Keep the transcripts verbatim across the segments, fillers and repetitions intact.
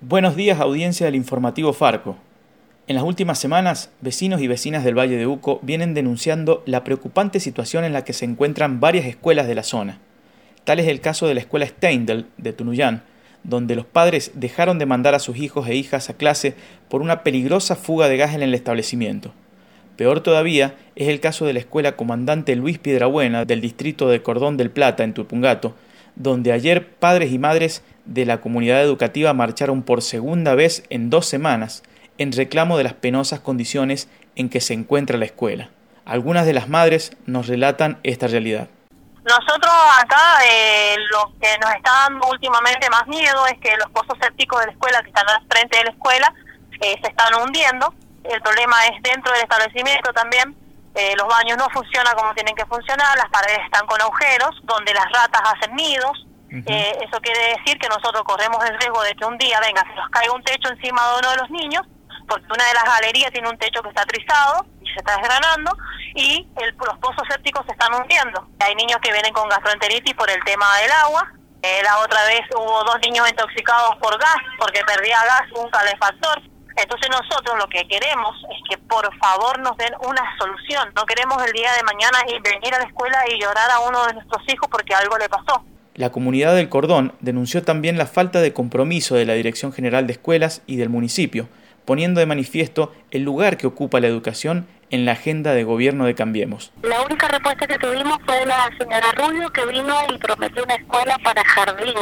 Buenos días, audiencia del informativo Farco. En las últimas semanas, vecinos y vecinas del Valle de Uco vienen denunciando la preocupante situación en la que se encuentran varias escuelas de la zona. Tal es el caso de la escuela Steindl de Tunuyán, donde los padres dejaron de mandar a sus hijos e hijas a clase por una peligrosa fuga de gas en el establecimiento. Peor todavía es el caso de la escuela Comandante Luis Piedrabuena del distrito de Cordón del Plata en Tupungato, donde ayer padres y madres de la comunidad educativa marcharon por segunda vez en dos semanas en reclamo de las penosas condiciones en que se encuentra la escuela. Algunas de las madres nos relatan esta realidad. Nosotros acá eh, lo que nos está dando últimamente más miedo es que los pozos sépticos de la escuela que están al frente de la escuela eh, se están hundiendo. El problema es dentro del establecimiento también. Eh, los baños no funcionan como tienen que funcionar, las paredes están con agujeros donde las ratas hacen nidos. Uh-huh. eh, eso quiere decir que nosotros corremos el riesgo de que un día venga, se nos caiga un techo encima de uno de los niños, porque una de las galerías tiene un techo que está trizado y se está desgranando, y el, los pozos sépticos se están hundiendo. Hay niños que vienen con gastroenteritis por el tema del agua. Eh, la otra vez hubo dos niños intoxicados por gas, porque perdía gas un calefactor. Entonces nosotros lo que queremos es que por favor nos den una solución. No queremos el día de mañana ir, venir a la escuela y llorar a uno de nuestros hijos porque algo le pasó. La comunidad del Cordón denunció también la falta de compromiso de la Dirección General de Escuelas y del municipio, poniendo de manifiesto el lugar que ocupa la educación en la agenda de gobierno de Cambiemos. La única respuesta que tuvimos fue la señora Rubio, que vino y prometió una escuela para jardín,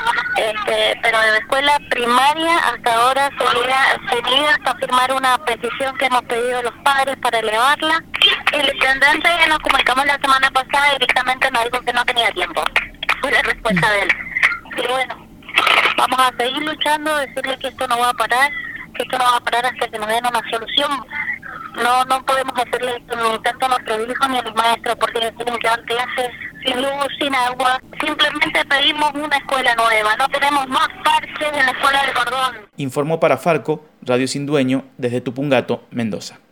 este, pero de la escuela primaria hasta ahora se niega hasta firmar una petición que hemos pedido los padres para elevarla. El intendente, nos comunicamos la semana pasada y directamente nos dijo que no tenía tiempo. Fue la respuesta de él. Y bueno, vamos a seguir luchando, decirle que esto no va a parar, que esto no va a parar hasta que nos den una solución. No no podemos hacerle tanto a nuestros hijos ni a los maestros porque tienen que dar clases sin luz, sin agua. Simplemente pedimos una escuela nueva, no queremos más parches en la escuela del Cordón. Informó para Farco, Radio Sin Dueño, desde Tupungato, Mendoza.